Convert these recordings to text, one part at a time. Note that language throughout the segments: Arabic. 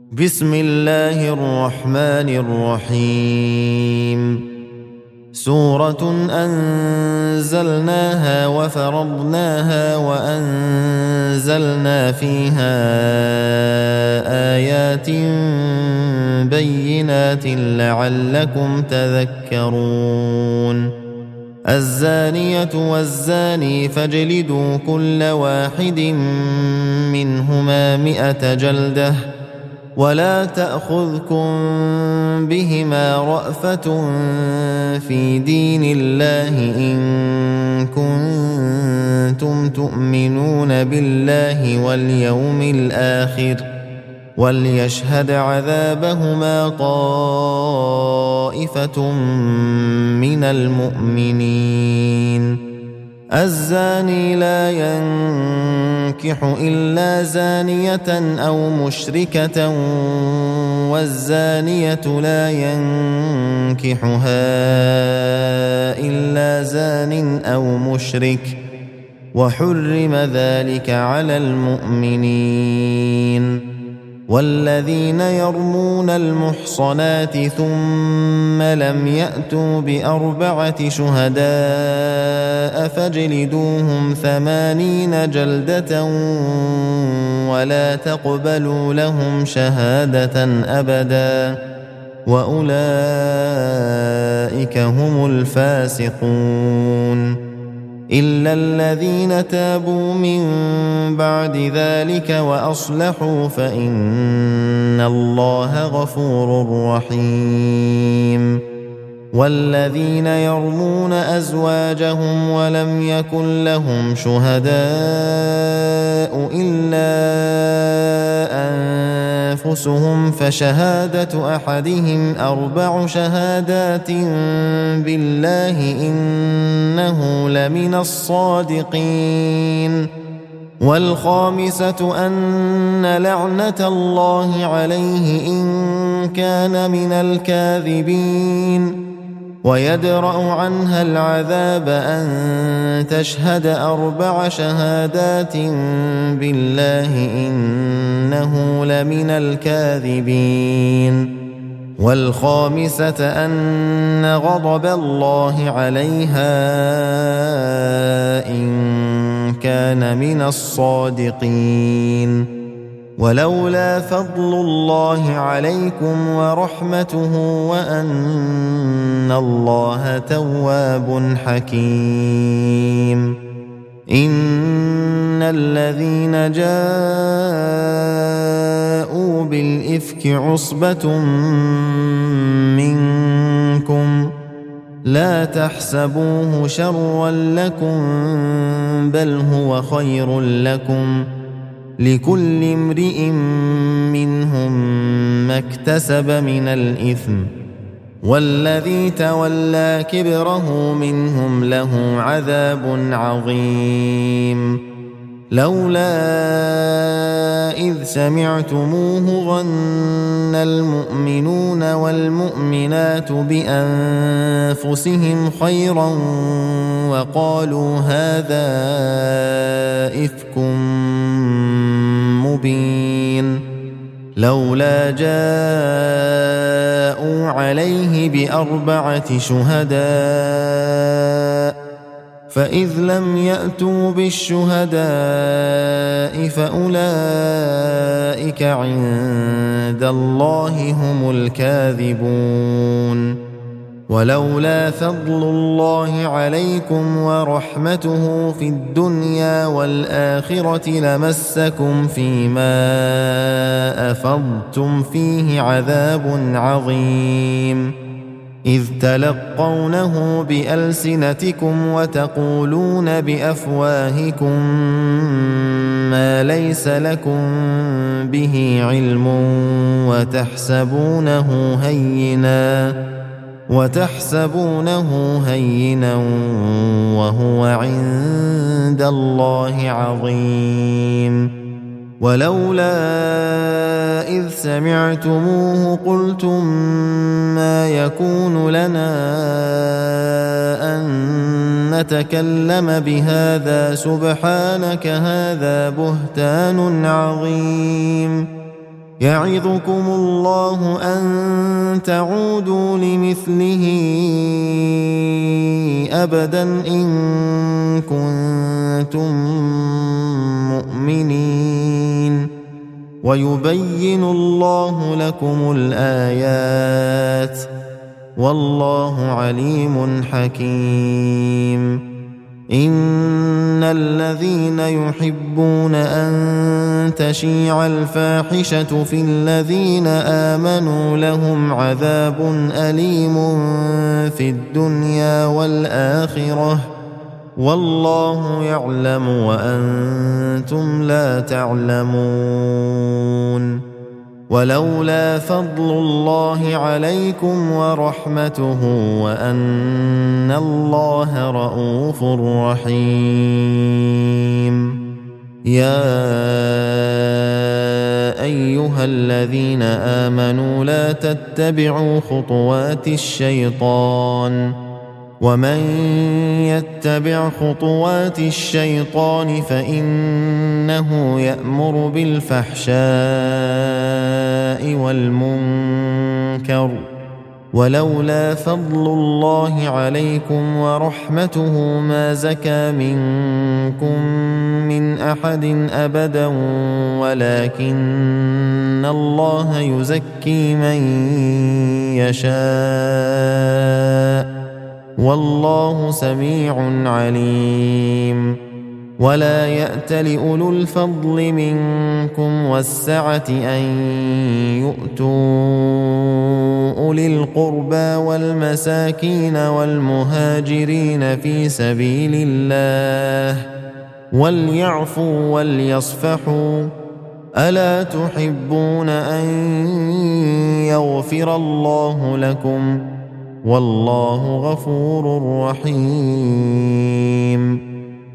بسم الله الرحمن الرحيم. سورة أنزلناها وفرضناها وأنزلنا فيها آيات بينات لعلكم تذكرون. الزانية والزاني فاجلدوا كل واحد منهما 100 جلدة ولا تأخذكم بهما رأفة في دين الله إن كنتم تؤمنون بالله واليوم الآخر وليشهد عذابهما طائفة من المؤمنين. الزاني لا ينكح إلا زانية أو مشركة والزانية لا ينكحها إلا زان أو مشرك وحرم ذلك على المؤمنين. والذين يرمون المحصنات ثم لم يأتوا ب4 شهداء فاجلدوهم 80 جلدة ولا تقبلوا لهم شهادة أبدا وأولئك هم الفاسقون. إلا الذين تابوا من بعد ذلك وأصلحوا فإن الله غفور رحيم. والذين يرمون أزواجهم ولم يكن لهم شهداء إلا أنفسهم فشهادة أحدهم 4 شهادات بالله إنه لمن الصادقين. والخامسة أن لعنة الله عليه إن كان من الكاذبين. ويدرأ عنها العذاب أن تشهد 4 شهادات بالله إنه لمن الكاذبين. والخامسة أن غضب الله عليها إن كان من الصادقين. ولولا فضل الله عليكم ورحمته وأن الله تواب حكيم. إن الذين جاءوا بالإفك عصبة منكم لا تحسبوه شرا لكم بل هو خير لكم لكل امرئ منهم ما اكتسب من الإثم والذي تولى كبره منهم له عذاب عظيم. لولا إذ سمعتموه ظن المؤمنون والمؤمنات بأنفسهم خيرا وقالوا هذا إفك مبين. لولا جاءوا عليه ب4 شهداء فإذ لم يأتوا بالشهداء فأولئك عند الله هم الكاذبون. ولولا فضل الله عليكم ورحمته في الدنيا والآخرة لمسكم فيما أفضتم فيه عذاب عظيم. إذ تلقونه بألسنتكم وتقولون بأفواهكم ما ليس لكم به علم وتحسبونه هينا وهو عند الله عظيم. ولولا إذ سمعتموه قلتم ما يكون لنا أن نتكلم بهذا سبحانك هذا بهتان عظيم. يعظكم الله أن تعودوا لمثله أبدا إن كنتم مؤمنين ويبين الله لكم الآيات والله عليم حكيم إن الذين يحبون أن تشيع الفاحشة في الذين آمنوا لهم عذاب أليم في الدنيا والآخرة والله يعلم وأنتم لا تعلمون ولولا فضل الله عليكم ورحمته وأن الله رءوف رحيم يا أيها الذين آمنوا لا تتبعوا خطوات الشيطان ومن يتبع خطوات الشيطان فإنه يأمر بالفحشاء والمنكر ولولا فضل الله عليكم ورحمته ما زكى منكم من أحد أبدا ولكن الله يزكي من يشاء والله سميع عليم ولا يأت لأولو الفضل منكم والسعة أن يؤتوا أولي القربى والمساكين والمهاجرين في سبيل الله وليعفوا وليصفحوا ألا تحبون أن يغفر الله لكم والله غفور رحيم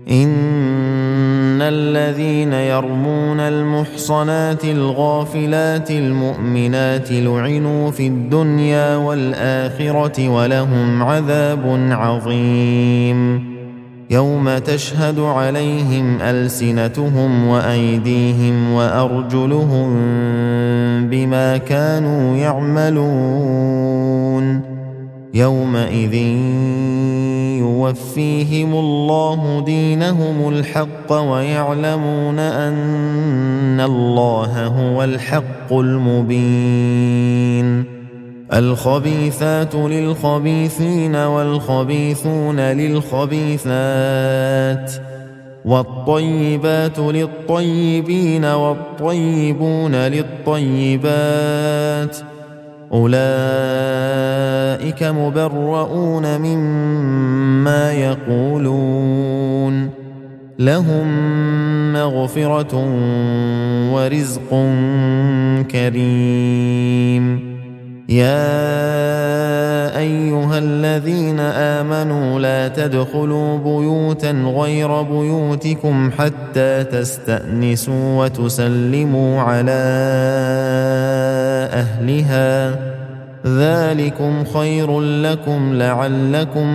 إن الذين يرمون المحصنات الغافلات المؤمنات لعنوا في الدنيا والآخرة ولهم عذاب عظيم يوم تشهد عليهم ألسنتهم وأيديهم وأرجلهم بما كانوا يعملون يومئذ يوفيهم الله دينهم الحق ويعلمون أن الله هو الحق المبين الخبيثات للخبيثين والخبيثون للخبيثات والطيبات للطيبين والطيبون للطيبات أولئك مبرؤون مما يقولون لهم مغفرة ورزق كريم يا أيها الذين آمنوا لا تدخلوا بيوتا غير بيوتكم حتى تستأنسوا وتسلموا على أهلها ذلكم خير لكم لعلكم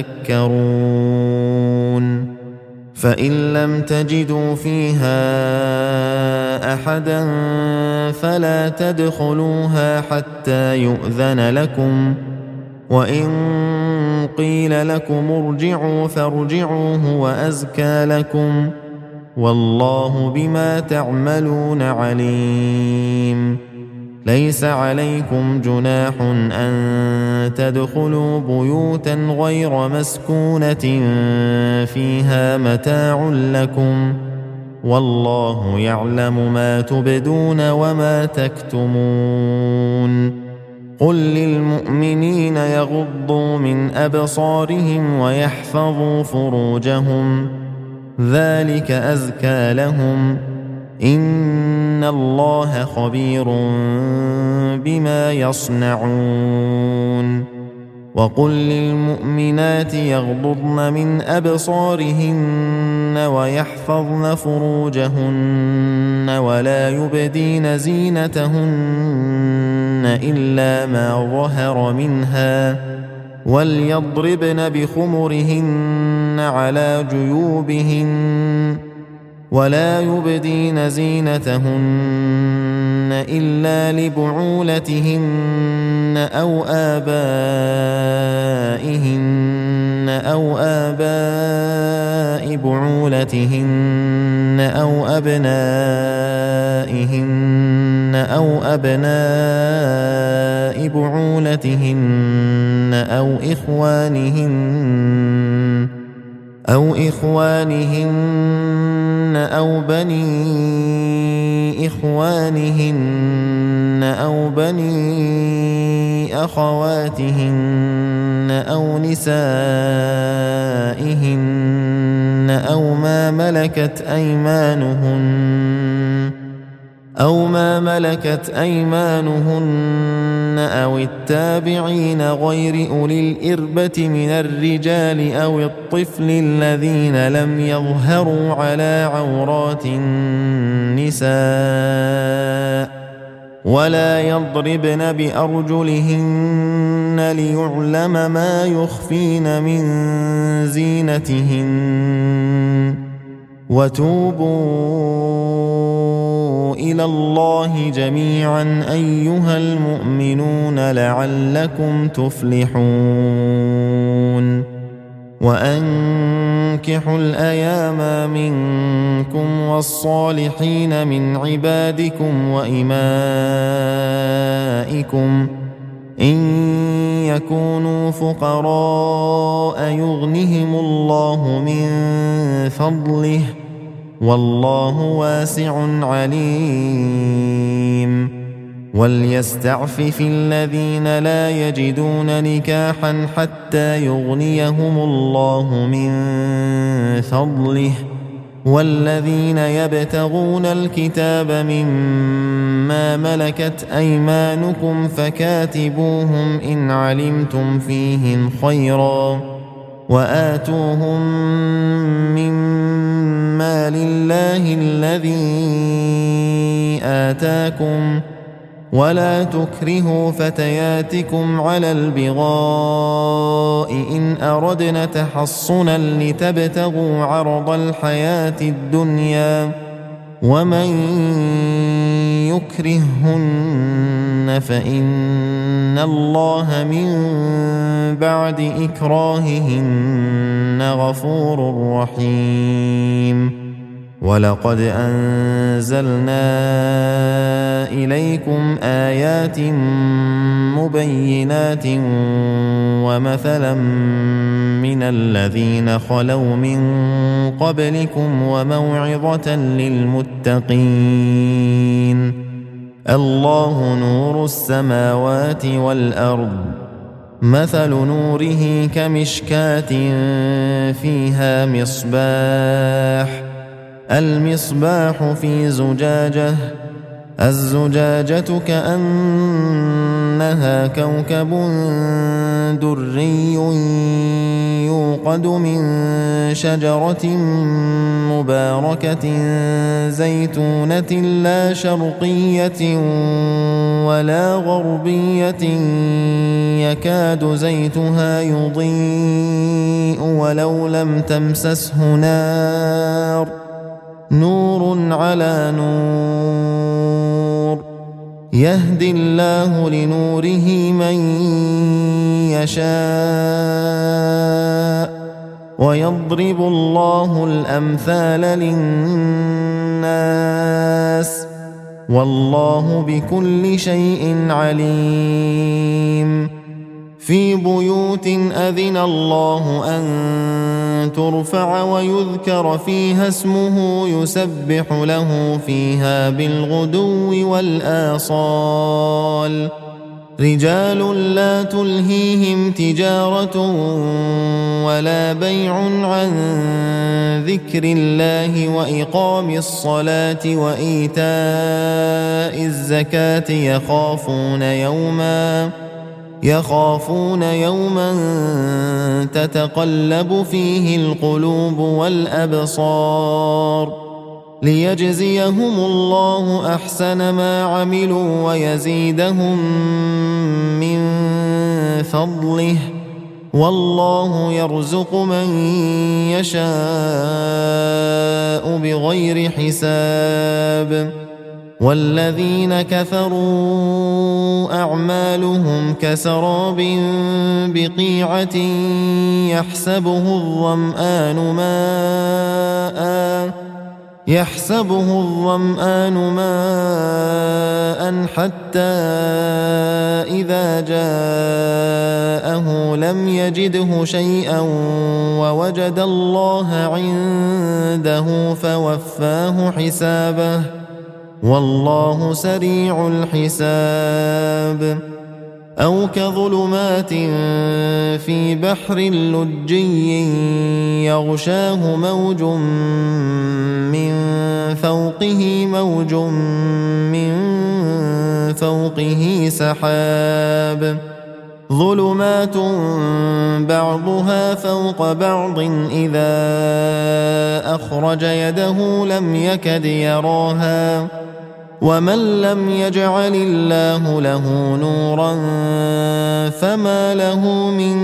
تذكرون فإن لم تجدوا فيها أحدا فلا تدخلوها حتى يؤذن لكم وإن قيل لكم ارجعوا فارجعوا هو أزكى لكم والله بما تعملون عليم ليس عليكم جناح أن تدخلوا بيوتا غير مسكونة فيها متاع لكم والله يعلم ما تبدون وما تكتمون قل للمؤمنين يغضوا من أبصارهم ويحفظوا فروجهم ذلك أزكى لهم إن الله خبير بما يصنعون وقل للمؤمنات يغضضن من أبصارهن ويحفظن فروجهن ولا يبدين زينتهن إلا ما ظهر منها وليضربن بخمرهن على جيوبهن ولا يبدين زينتهن إلا لبعولتهن أو آباء بعولتهن أو أبناء بعولتهن أو إخوانهن أو بني إخوانهن أو بني أخواتهن أو نسائهن أو ما ملكت أيمانهن أو التابعين غير أولي الإربة من الرجال أو الطفل الذين لم يظهروا على عورات النساء ولا يضربن بأرجلهن ليعلم ما يخفين من زينتهن وتوبوا إلى الله جميعا أيها المؤمنون لعلكم تفلحون وأنكحوا الأيام منكم والصالحين من عبادكم وإمائكم إن يكونوا فقراء يغنهم الله من فضله والله واسع عليم وليستعفف الذين لا يجدون نكاحا حتى يغنيهم الله من فضله والذين يبتغون الكتاب مما ملكت أيمانكم فكاتبوهم إن علمتم فيهم خيرا وآتوهم مما لله الذي آتاكم ولا تكرهوا فتياتكم على البغاء إن أردنا تحصنا لتبتغوا عرض الحياة الدنيا ومن يكرهن فإن الله من بعد إكراههن غفور رحيم ولقد أنزلنا إليكم آيات مبينات ومثلا من الذين خلوا من قبلكم وموعظة للمتقين الله نور السماوات والأرض مثل نوره كمشكاة فيها مصباح المصباح في زجاجة الزجاجة كأنها كوكب دري يوقد من شجرة مباركة زيتونة لا شرقية ولا غربية يكاد زيتها يضيء ولو لم تمسسه نار نور على نور يهدي الله لنوره من يشاء ويضرب الله الأمثال للناس والله بكل شيء عليم في بيوت أذن الله أن ترفع ويذكر فيها اسمه يسبح له فيها بالغدو والآصال رجال لا تلهيهم تجارة ولا بيع عن ذكر الله وإقام الصلاة وإيتاء الزكاة يخافون يوما تتقلب فيه القلوب والأبصار ليجزيهم الله أحسن ما عملوا ويزيدهم من فضله والله يرزق من يشاء بغير حساب والذين كفروا أعمالهم كسراب بقيعة يحسبه الظمآن ماء حتى إذا جاءه لم يجده شيئا ووجد الله عنده فوفاه حسابه والله سريع الحساب أو كظلمات في بحر لجي يغشاه موج من فوقه سحاب ظلمات بعضها فوق بعض إذا أخرج يده لم يكد يراها ومن لم يجعل الله له نورا فما له من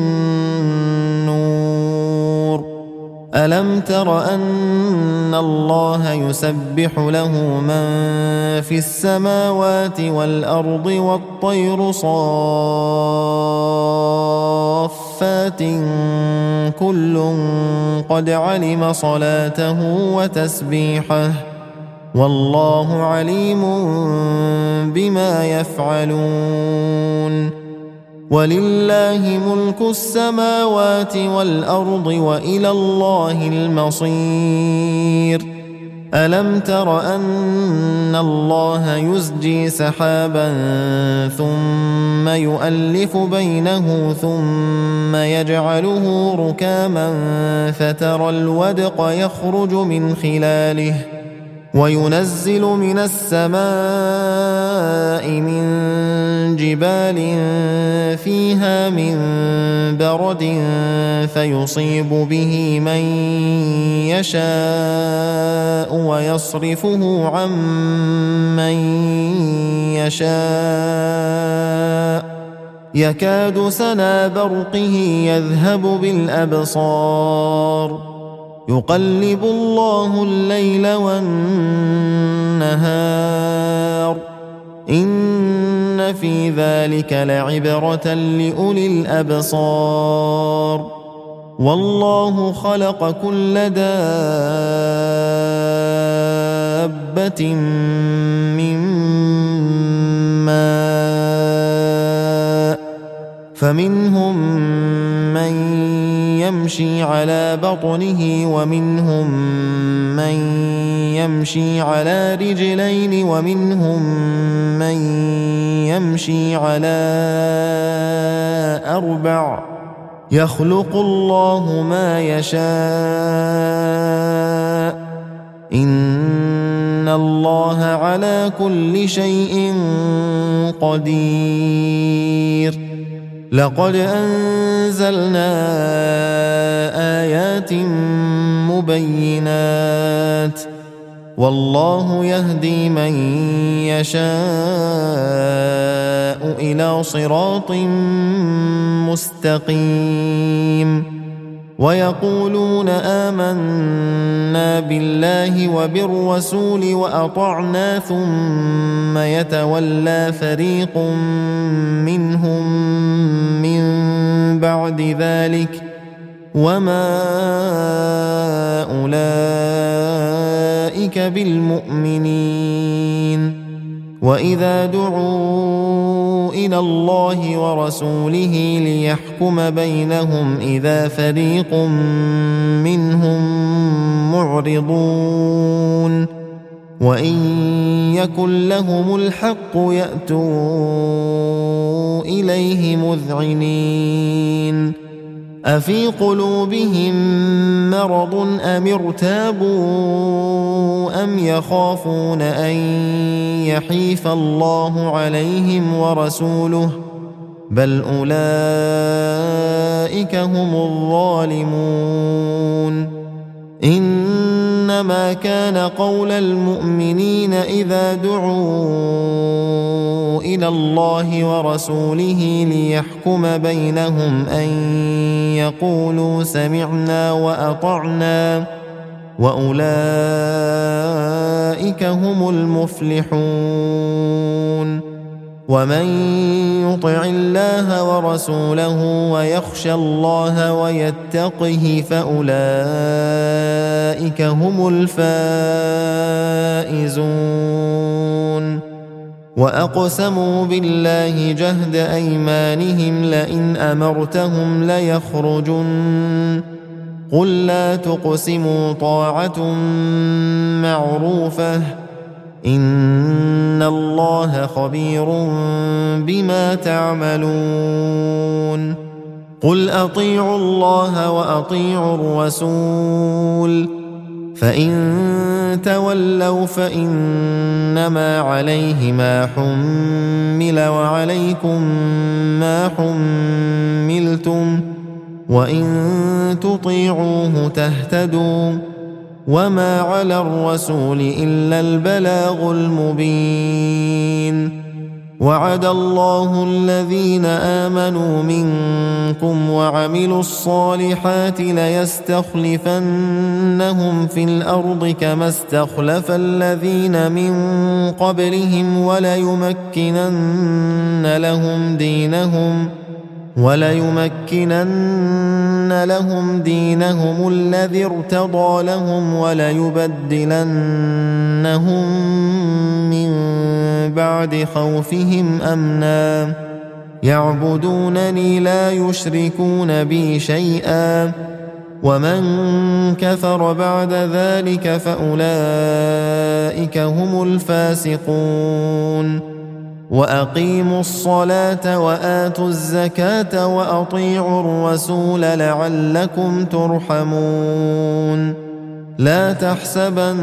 نور ألم تر أن الله يسبح له من في السماوات والأرض والطير صافات كل قد علم صلاته وتسبيحه والله عليم بما يفعلون ولله ملك السماوات والأرض وإلى الله المصير ألم تر أن الله يزجي سحابا ثم يؤلف بينه ثم يجعله ركاما فترى الودق يخرج من خلاله وينزل من السماء من جبال فيها من برد فيصيب به من يشاء ويصرفه عن من يشاء يكاد سنا برقه يذهب بالأبصار يقلب الله الليل والنهار إن في ذلك لعبرة لأولي الأبصار والله خلق كل دابة من ماء فمنهم من يمشي على بطنه ومنهم من يمشي على رجلين ومنهم من يمشي على أربع يخلق الله ما يشاء إن الله على كل شيء قدير لقد أنزلنا آيات مبينات والله يهدي من يشاء إلى صراط مستقيم ويقولون آمنا بالله وبالرسول وأطعنا ثم يتولى فريق منهم من بعد ذلك وما أولئك بالمؤمنين وإذا دعوا إلى الله ورسوله ليحكم بينهم إذا فريق منهم معرضون وإن يكن لهم الحق يأتوا إليه مذعنين أفي قلوبهم مرض أم ارتابوا أم يخافون أن يحيف الله عليهم ورسوله بل أولئك هم الظالمون إنما كان قول المؤمنين إذا دعوا إلى الله ورسوله ليحكم بينهم أن يقولوا سمعنا وأطعنا وأولئك هم المفلحون ومن يطع الله ورسوله ويخشى الله ويتقه فأولئك هم الفائزون وأقسموا بالله جهد أيمانهم لئن أمرتهم ليخرجن قل لا تقسموا طاعة معروفة إن الله خبير بما تعملون قل أطيعوا الله وأطيعوا الرسول فإن تولوا فإنما عليه ما حمل وعليكم ما حملتم وإن تطيعوه تهتدوا وما على الرسول إلا البلاغ المبين وعد الله الذين آمنوا منكم وعملوا الصالحات ليستخلفنهم في الأرض كما استخلف الذين من قبلهم وليمكنن لهم دينهم الذي ارتضى لهم وليبدلنهم من بعد خوفهم أمنا يعبدونني لا يشركون بي شيئا ومن كفر بعد ذلك فأولئك هم الفاسقون وأقيموا الصلاة وآتوا الزكاة وأطيعوا الرسول لعلكم ترحمون لا تحسبن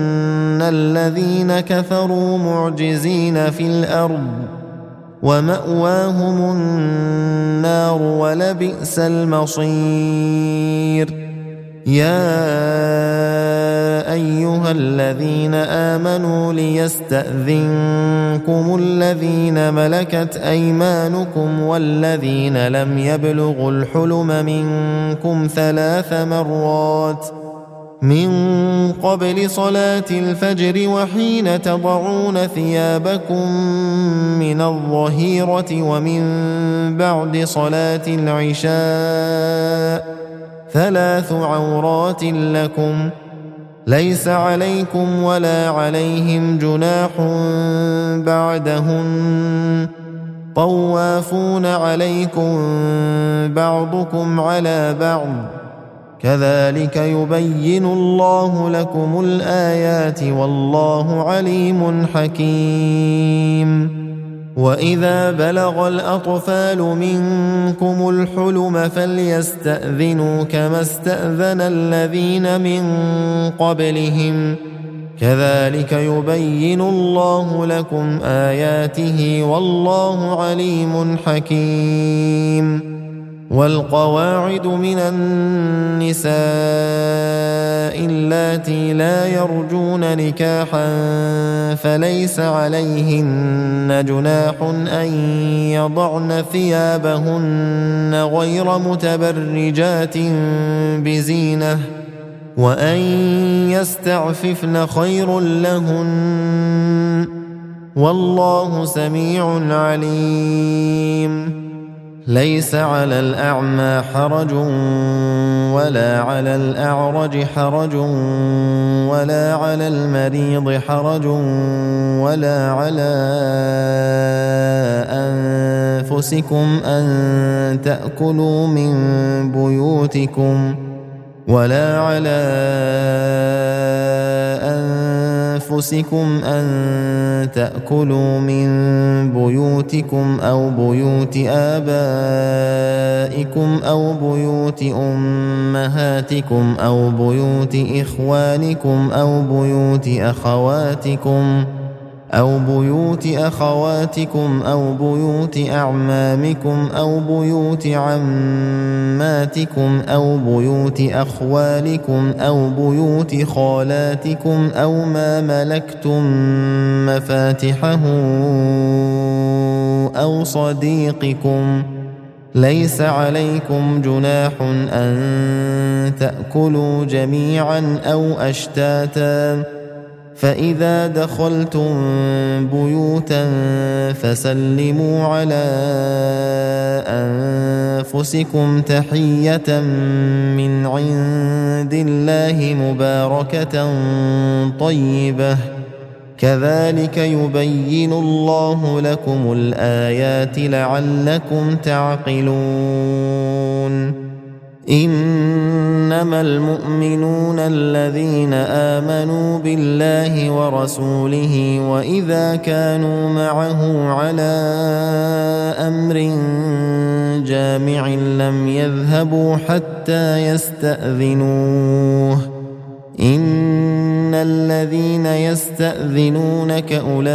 الذين كفروا معجزين في الأرض ومأواهم النار ولبئس المصير يا أيها الذين آمنوا ليستأذنكم الذين ملكت أيمانكم والذين لم يبلغوا الحلم منكم 3 مرات من قبل صلاة الفجر وحين تضعون ثيابكم من الظهيرة ومن بعد صلاة العشاء 3 عورات لكم ليس عليكم ولا عليهم جناح بعدهن طوافون عليكم بعضكم على بعض كذلك يبين الله لكم الآيات والله عليم حكيم وإذا بلغ الأطفال منكم الحلم فليستأذنوا كما استأذن الذين من قبلهم كذلك يبين الله لكم آياته والله عليم حكيم والقواعد من النساء اللاتي لا يرجون نكاحا فليس عليهن جناح أن يضعن ثيابهن غير متبرجات بزينة وأن يستعففن خير لهن والله سميع عليم ليس على الأعمى حرج ولا على الأعرج حرج ولا على المريض حرج ولا على أنفسكم أن تأكلوا من بيوتكم أو بيوت آبائكم أو بيوت أمهاتكم أو بيوت إخوانكم أو بيوت أخواتكم أو بيوت أعمامكم أو بيوت عماتكم أو بيوت أخوالكم أو بيوت خالاتكم أو ما ملكتم مفاتحه ليس عليكم جناح أن تأكلوا جميعا أو أشتاتا فإذا دخلتم بيوتا فسلموا على أنفسكم تحية من عند الله مباركة طيبة كذلك يبين الله لكم الآيات لعلكم تعقلون إنما المؤمنون الذين آمنوا بالله ورسوله وإذا كانوا معه على أمر جامع لم يذهبوا حتى يستأذنوه إن الذين يستأذنونك أولئك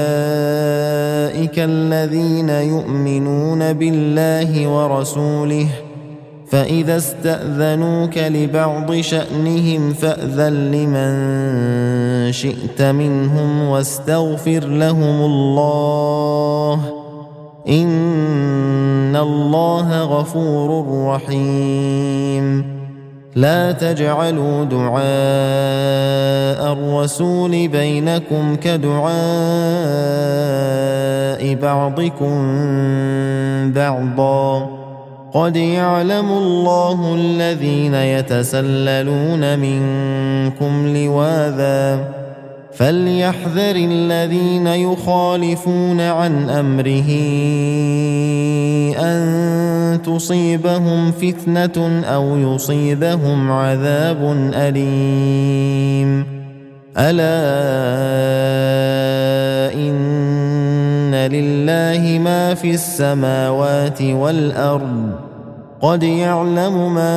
الذين يؤمنون بالله ورسوله فإذا استأذنوك لبعض شأنهم فأذن لمن شئت منهم واستغفر لهم الله إن الله غفور رحيم لا تجعلوا دعاء الرسول بينكم كدعاء بعضكم بعضا قد يعلم الله الذين يتسللون منكم لواذا فليحذر الذين يخالفون عن أمره أن تصيبهم فتنة أو يصيبهم عذاب أليم ألا إن لله ما في السماوات والأرض قد يعلم ما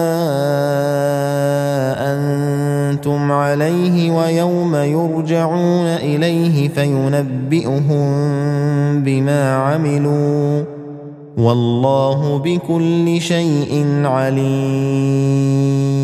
أنتم عليه ويوم يرجعون إليه فينبئهم بما عملوا والله بكل شيء عليم